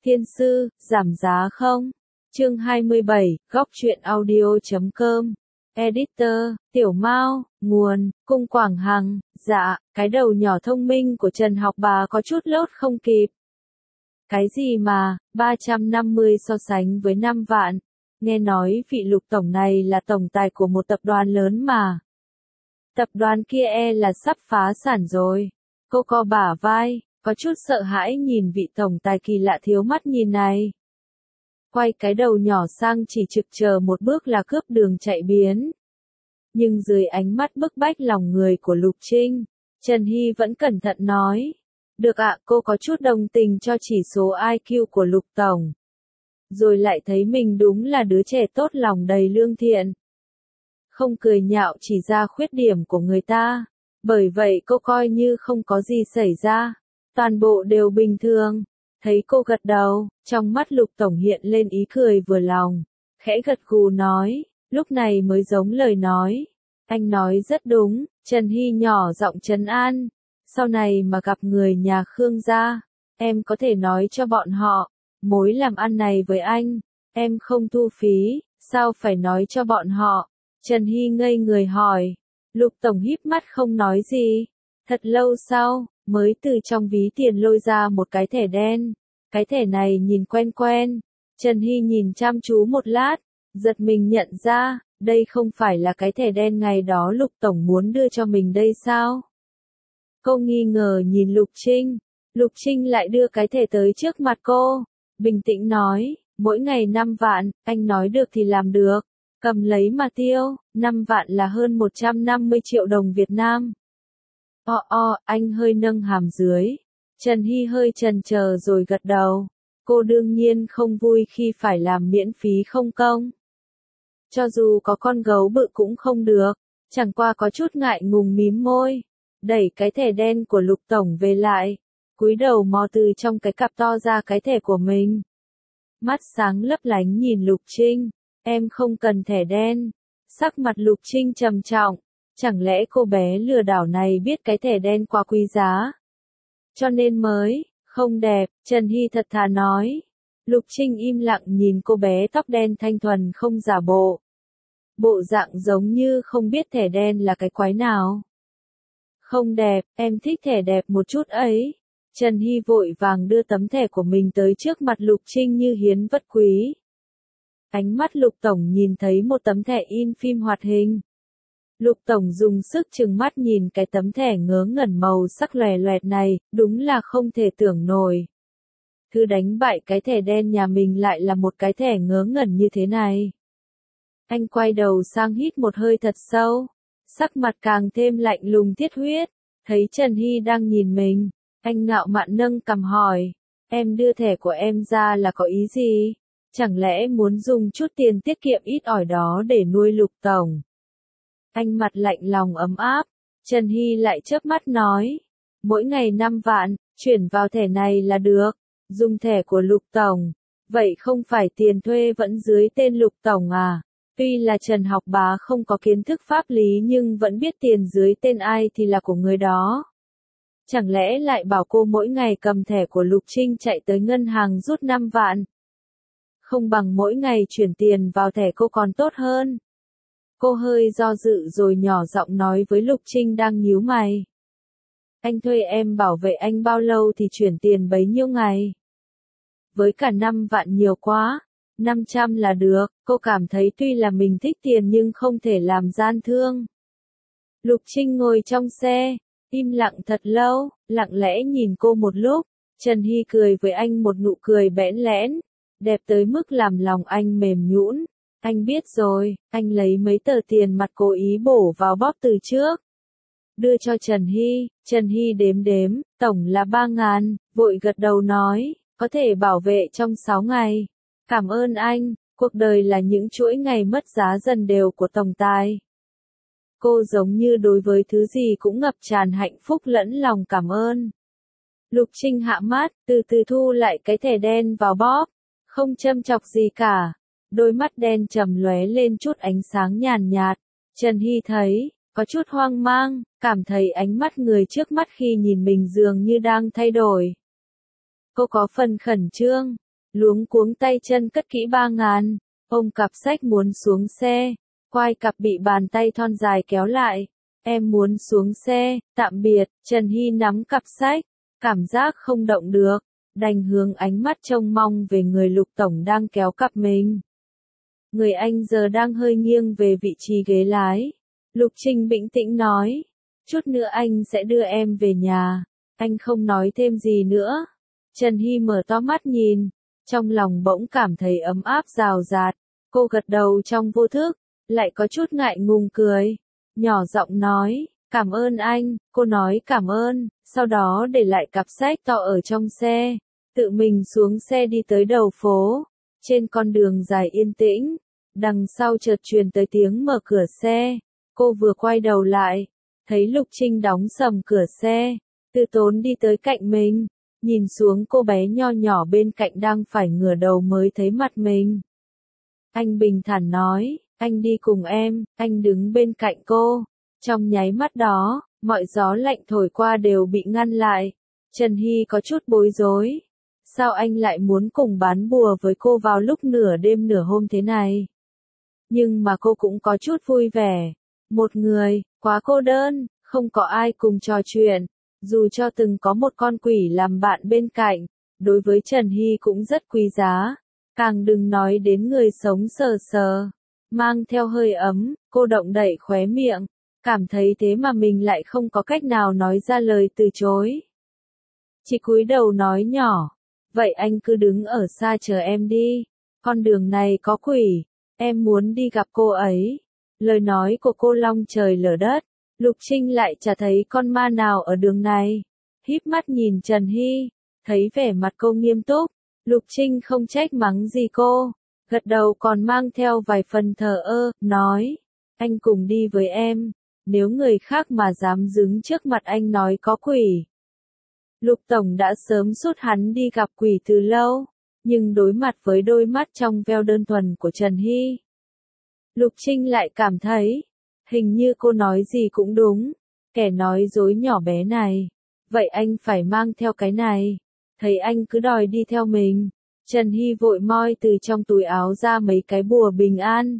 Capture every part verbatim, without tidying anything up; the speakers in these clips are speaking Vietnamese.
Thiên sư, giảm giá không? Chương hai mươi bảy, góc truyện audio chấm com. Editor, Tiểu Mao, nguồn, Cung Quảng Hằng. Dạ, cái đầu nhỏ thông minh của Trần Học Bá có chút lốt không kịp. Cái gì mà, ba trăm năm mươi so sánh với năm vạn. Nghe nói vị Lục tổng này là tổng tài của một tập đoàn lớn mà. Tập đoàn kia e là sắp phá sản rồi. Cô co bả vai, có chút sợ hãi nhìn vị tổng tài kỳ lạ thiếu mắt nhìn này. Quay cái đầu nhỏ sang chỉ trực chờ một bước là cướp đường chạy biến. Nhưng dưới ánh mắt bức bách lòng người của Lục Trinh, Trần Hy vẫn cẩn thận nói. Được ạ, cô có chút đồng tình cho chỉ số i kiu của Lục tổng. Rồi lại thấy mình đúng là đứa trẻ tốt lòng đầy lương thiện. Không cười nhạo chỉ ra khuyết điểm của người ta. Bởi vậy cô coi như không có gì xảy ra. Toàn bộ đều bình thường. Thấy cô gật đầu, trong mắt Lục tổng hiện lên ý cười vừa lòng. Khẽ gật gù nói, lúc này mới giống lời nói. Anh nói rất đúng, Trần Hy nhỏ giọng trấn an. Sau này mà gặp người nhà Khương gia, em có thể nói cho bọn họ, mối làm ăn này với anh, em không thu phí, sao phải nói cho bọn họ? Trần Hy ngây người hỏi. Lục tổng híp mắt không nói gì. Thật lâu sau, mới từ trong ví tiền lôi ra một cái thẻ đen. Cái thẻ này nhìn quen quen. Trần Hy nhìn chăm chú một lát, giật mình nhận ra, đây không phải là cái thẻ đen ngày đó Lục tổng muốn đưa cho mình đây sao? Cô nghi ngờ nhìn Lục Trinh. Lục Trinh lại đưa cái thẻ tới trước mặt cô. Bình tĩnh nói, mỗi ngày năm vạn, anh nói được thì làm được. Cầm lấy mà tiêu, năm vạn là hơn một trăm năm mươi triệu đồng Việt Nam. O o, anh hơi nâng hàm dưới. Trần Hy hơi chần chờ rồi gật đầu. Cô đương nhiên không vui khi phải làm miễn phí không công. Cho dù có con gấu bự cũng không được, chẳng qua có chút ngại ngùng mím môi. Đẩy cái thẻ đen của Lục tổng về lại, cúi đầu mò từ trong cái cặp to ra cái thẻ của mình. Mắt sáng lấp lánh nhìn Lục Trinh, em không cần thẻ đen. Sắc mặt Lục Trinh trầm trọng, chẳng lẽ cô bé lừa đảo này biết cái thẻ đen quá quý giá? Cho nên mới, không đẹp, Trần Hy thật thà nói. Lục Trinh im lặng nhìn cô bé tóc đen thanh thuần không giả bộ. Bộ dạng giống như không biết thẻ đen là cái quái nào. Không đẹp, em thích thẻ đẹp một chút ấy. Trần Hy vội vàng đưa tấm thẻ của mình tới trước mặt Lục Trinh như hiến vật quý. Ánh mắt Lục tổng nhìn thấy một tấm thẻ in phim hoạt hình. Lục tổng dùng sức trừng mắt nhìn cái tấm thẻ ngớ ngẩn màu sắc lòe loẹt này, đúng là không thể tưởng nổi. Thứ đánh bại cái thẻ đen nhà mình lại là một cái thẻ ngớ ngẩn như thế này. Anh quay đầu sang hít một hơi thật sâu, sắc mặt càng thêm lạnh lùng thiết huyết, thấy Trần Hy đang nhìn mình, anh ngạo mạn nâng cằm hỏi, em đưa thẻ của em ra là có ý gì? Chẳng lẽ muốn dùng chút tiền tiết kiệm ít ỏi đó để nuôi Lục tổng? Anh mặt lạnh lòng ấm áp, Trần Hy lại chớp mắt nói, mỗi ngày năm vạn, chuyển vào thẻ này là được, dùng thẻ của Lục tổng, vậy không phải tiền thuê vẫn dưới tên Lục tổng à? Tuy là Trần Học Bá không có kiến thức pháp lý nhưng vẫn biết tiền dưới tên ai thì là của người đó. Chẳng lẽ lại bảo cô mỗi ngày cầm thẻ của Lục Trinh chạy tới ngân hàng rút năm vạn? Không bằng mỗi ngày chuyển tiền vào thẻ cô còn tốt hơn. Cô hơi do dự rồi nhỏ giọng nói với Lục Trinh đang nhíu mày. Anh thuê em bảo vệ anh bao lâu thì chuyển tiền bấy nhiêu ngày? Với cả năm vạn nhiều quá, năm trăm là được, cô cảm thấy tuy là mình thích tiền nhưng không thể làm gian thương. Lục Trinh ngồi trong xe, im lặng thật lâu, lặng lẽ nhìn cô một lúc, Trần Hy cười với anh một nụ cười bẽn lẽn, đẹp tới mức làm lòng anh mềm nhũn. Anh biết rồi, anh lấy mấy tờ tiền mặt cố ý bổ vào bóp từ trước. Đưa cho Trần Hy, Trần Hy đếm đếm, tổng là ba ngàn, vội gật đầu nói, có thể bảo vệ trong sáu ngày. Cảm ơn anh, cuộc đời là những chuỗi ngày mất giá dần đều của tổng tài. Cô giống như đối với thứ gì cũng ngập tràn hạnh phúc lẫn lòng cảm ơn. Lục Trinh hạ mắt, từ từ thu lại cái thẻ đen vào bóp, không châm chọc gì cả. Đôi mắt đen trầm lóe lên chút ánh sáng nhàn nhạt. Trần Hy thấy, có chút hoang mang, cảm thấy ánh mắt người trước mắt khi nhìn mình dường như đang thay đổi. Cô có phần khẩn trương, luống cuống tay chân cất kỹ ba ngàn, ôm cặp sách muốn xuống xe, quai cặp bị bàn tay thon dài kéo lại, em muốn xuống xe, tạm biệt, Trần Hy nắm cặp sách, cảm giác không động được, đành hướng ánh mắt trông mong về người Lục Tổng đang kéo cặp mình. Người anh giờ đang hơi nghiêng về vị trí ghế lái. Lục Trinh bình tĩnh nói, chút nữa anh sẽ đưa em về nhà, anh không nói thêm gì nữa. Trần Hy mở to mắt nhìn, trong lòng bỗng cảm thấy ấm áp rào rạt, cô gật đầu trong vô thức, lại có chút ngại ngùng cười, nhỏ giọng nói, cảm ơn anh, cô nói cảm ơn, sau đó để lại cặp sách to ở trong xe, tự mình xuống xe đi tới đầu phố, trên con đường dài yên tĩnh, đằng sau chợt truyền tới tiếng mở cửa xe, cô vừa quay đầu lại, thấy Lục Trinh đóng sầm cửa xe, từ tốn đi tới cạnh mình, nhìn xuống cô bé nho nhỏ bên cạnh đang phải ngửa đầu mới thấy mặt mình. Anh bình thản nói, anh đi cùng em, anh đứng bên cạnh cô. Trong nháy mắt đó, mọi gió lạnh thổi qua đều bị ngăn lại. Trần Hy có chút bối rối. Sao anh lại muốn cùng bán bùa với cô vào lúc nửa đêm nửa hôm thế này? Nhưng mà cô cũng có chút vui vẻ. Một người, quá cô đơn, không có ai cùng trò chuyện. Dù cho từng có một con quỷ làm bạn bên cạnh, đối với Trần Hy cũng rất quý giá. Càng đừng nói đến người sống sờ sờ, mang theo hơi ấm, cô động đậy khóe miệng, cảm thấy thế mà mình lại không có cách nào nói ra lời từ chối. Chỉ cúi đầu nói nhỏ, vậy anh cứ đứng ở xa chờ em đi, con đường này có quỷ, em muốn đi gặp cô ấy. Lời nói của cô long trời lở đất, Lục Trinh lại chả thấy con ma nào ở đường này. Híp mắt nhìn Trần Hy, thấy vẻ mặt cô nghiêm túc, Lục Trinh không trách mắng gì cô, gật đầu còn mang theo vài phần thờ ơ, nói, anh cùng đi với em, nếu người khác mà dám đứng trước mặt anh nói có quỷ. Lục Tổng đã sớm sút hắn đi gặp quỷ từ lâu, nhưng đối mặt với đôi mắt trong veo đơn thuần của Trần Hy, Lục Trinh lại cảm thấy, hình như cô nói gì cũng đúng, kẻ nói dối nhỏ bé này, vậy anh phải mang theo cái này. Thấy anh cứ đòi đi theo mình, Trần Hy vội moi từ trong túi áo ra mấy cái bùa bình an.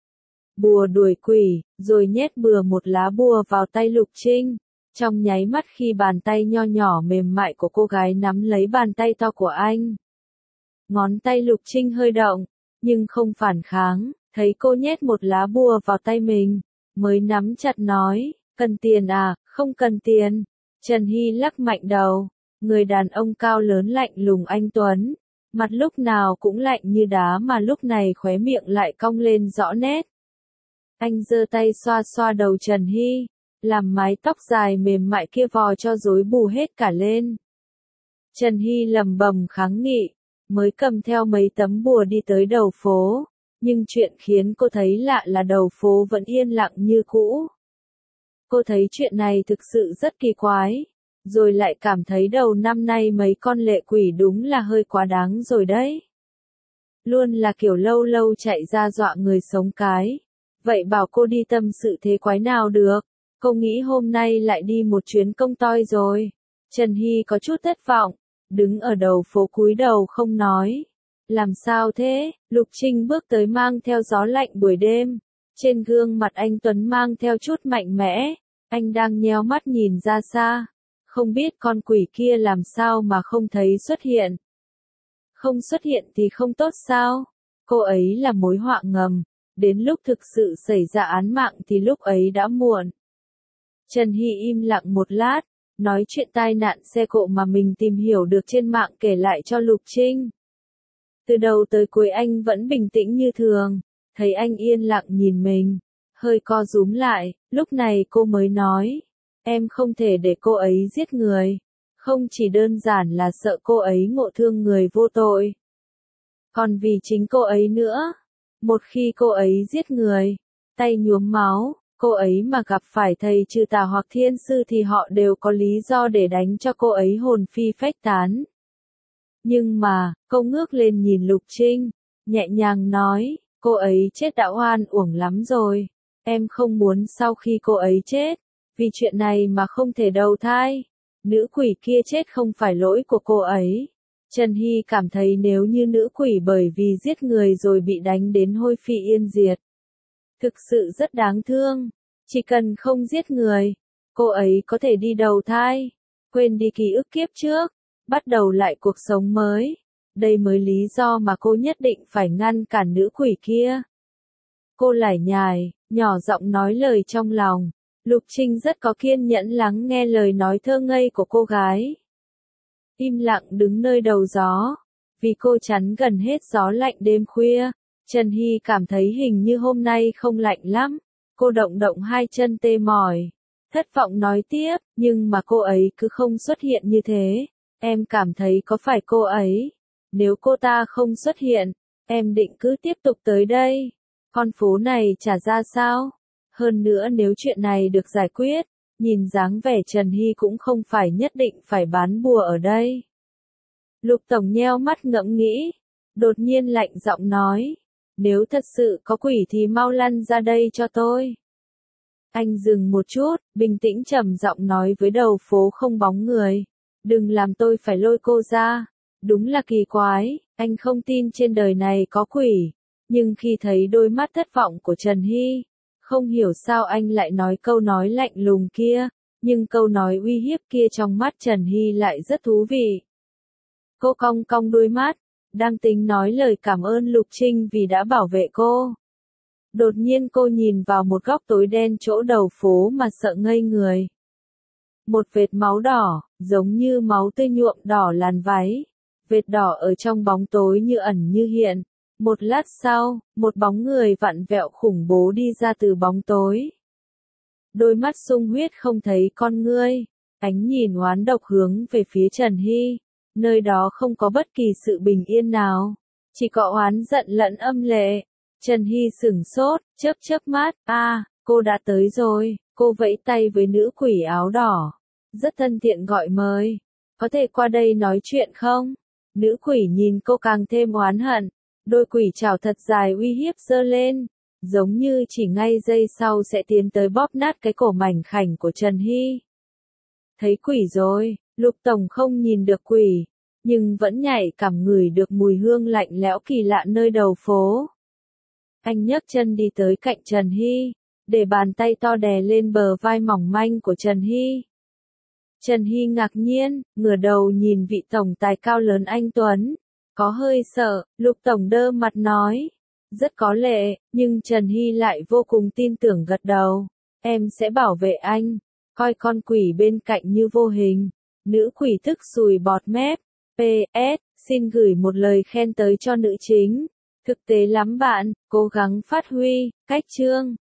Bùa đuổi quỷ, rồi nhét bừa một lá bùa vào tay Lục Trinh. Trong nháy mắt khi bàn tay nho nhỏ mềm mại của cô gái nắm lấy bàn tay to của anh. Ngón tay Lục Trinh hơi động, nhưng không phản kháng, thấy cô nhét một lá bùa vào tay mình, mới nắm chặt nói, cần tiền à, không cần tiền. Trần Hy lắc mạnh đầu. Người đàn ông cao lớn lạnh lùng anh tuấn, mặt lúc nào cũng lạnh như đá mà lúc này khóe miệng lại cong lên rõ nét. Anh giơ tay xoa xoa đầu Trần Hy, làm mái tóc dài mềm mại kia vò cho rối bù hết cả lên. Trần Hy lầm bầm kháng nghị, mới cầm theo mấy tấm bùa đi tới đầu phố, nhưng chuyện khiến cô thấy lạ là đầu phố vẫn yên lặng như cũ. Cô thấy chuyện này thực sự rất kỳ quái. Rồi lại cảm thấy đầu năm nay mấy con lệ quỷ đúng là hơi quá đáng rồi đấy. Luôn là kiểu lâu lâu chạy ra dọa người sống cái. Vậy bảo cô đi tâm sự thế quái nào được, cô nghĩ hôm nay lại đi một chuyến công toi rồi. Trần Hy có chút thất vọng, đứng ở đầu phố cúi đầu không nói. Làm sao thế? Lục Trinh bước tới mang theo gió lạnh buổi đêm. Trên gương mặt anh Tuấn mang theo chút mạnh mẽ, anh đang nheo mắt nhìn ra xa. Không biết con quỷ kia làm sao mà không thấy xuất hiện. Không xuất hiện thì không tốt sao? Cô ấy là mối họa ngầm, đến lúc thực sự xảy ra án mạng thì lúc ấy đã muộn. Trần Hy im lặng một lát, nói chuyện tai nạn xe cộ mà mình tìm hiểu được trên mạng kể lại cho Lục Trinh. Từ đầu tới cuối anh vẫn bình tĩnh như thường, thấy anh yên lặng nhìn mình, hơi co rúm lại, lúc này cô mới nói. Em không thể để cô ấy giết người, không chỉ đơn giản là sợ cô ấy ngộ thương người vô tội. Còn vì chính cô ấy nữa, một khi cô ấy giết người, tay nhuốm máu, cô ấy mà gặp phải thầy trừ tà hoặc thiên sư thì họ đều có lý do để đánh cho cô ấy hồn phi phách tán. Nhưng mà, cô ngước lên nhìn Lục Trinh, nhẹ nhàng nói, cô ấy chết đã oan uổng lắm rồi, em không muốn sau khi cô ấy chết. Vì chuyện này mà không thể đầu thai, nữ quỷ kia chết không phải lỗi của cô ấy. Trần Hy cảm thấy nếu như nữ quỷ bởi vì giết người rồi bị đánh đến hôi phi yên diệt. Thực sự rất đáng thương. Chỉ cần không giết người, cô ấy có thể đi đầu thai, quên đi ký ức kiếp trước, bắt đầu lại cuộc sống mới. Đây mới lý do mà cô nhất định phải ngăn cản nữ quỷ kia. Cô lải nhải, nhỏ giọng nói lời trong lòng. Lục Trinh rất có kiên nhẫn lắng nghe lời nói thơ ngây của cô gái. Im lặng đứng nơi đầu gió, vì cô chắn gần hết gió lạnh đêm khuya. Trần Hy cảm thấy hình như hôm nay không lạnh lắm. Cô động động hai chân tê mỏi. Thất vọng nói tiếp, nhưng mà cô ấy cứ không xuất hiện như thế. Em cảm thấy có phải cô ấy? Nếu cô ta không xuất hiện, em định cứ tiếp tục tới đây. Con phố này chả ra sao? Hơn nữa nếu chuyện này được giải quyết, nhìn dáng vẻ Trần Hy cũng không phải nhất định phải bán bùa ở đây. Lục Tổng nheo mắt ngẫm nghĩ, đột nhiên lạnh giọng nói, nếu thật sự có quỷ thì mau lăn ra đây cho tôi. Anh dừng một chút, bình tĩnh trầm giọng nói với đầu phố không bóng người, đừng làm tôi phải lôi cô ra. Đúng là kỳ quái, anh không tin trên đời này có quỷ, nhưng khi thấy đôi mắt thất vọng của Trần Hy, không hiểu sao anh lại nói câu nói lạnh lùng kia, nhưng câu nói uy hiếp kia trong mắt Trần Hy lại rất thú vị. Cô cong cong đôi mắt, đang tính nói lời cảm ơn Lục Trinh vì đã bảo vệ cô. Đột nhiên cô nhìn vào một góc tối đen chỗ đầu phố mà sợ ngây người. Một vệt máu đỏ, giống như máu tươi nhuộm đỏ làn váy. Vệt đỏ ở trong bóng tối như ẩn như hiện. Một lát sau, một bóng người vặn vẹo khủng bố đi ra từ bóng tối. Đôi mắt sung huyết không thấy con ngươi, ánh nhìn oán độc hướng về phía Trần Hy. Nơi đó không có bất kỳ sự bình yên nào, chỉ có oán giận lẫn âm lệ. Trần Hy sửng sốt, chớp chớp mắt, a, à, cô đã tới rồi. Cô vẫy tay với nữ quỷ áo đỏ, rất thân thiện gọi mời, có thể qua đây nói chuyện không? Nữ quỷ nhìn cô càng thêm oán hận, đôi quỷ trảo thật dài uy hiếp giơ lên, giống như chỉ ngay giây sau sẽ tiến tới bóp nát cái cổ mảnh khảnh của Trần Hy. Thấy quỷ rồi, Lục Tổng không nhìn được quỷ, nhưng vẫn nhạy cảm ngửi được mùi hương lạnh lẽo kỳ lạ nơi đầu phố. Anh nhấc chân đi tới cạnh Trần Hy, để bàn tay to đè lên bờ vai mỏng manh của Trần Hy. Trần Hy ngạc nhiên, ngửa đầu nhìn vị tổng tài cao lớn anh Tuấn, có hơi sợ. Lục Tổng đơ mặt nói, rất có lệ, nhưng Trần Hy lại vô cùng tin tưởng gật đầu, em sẽ bảo vệ anh, coi con quỷ bên cạnh như vô hình. Nữ quỷ tức sùi bọt mép, pê ét, xin gửi một lời khen tới cho nữ chính, thực tế lắm bạn, cố gắng phát huy, cách chương.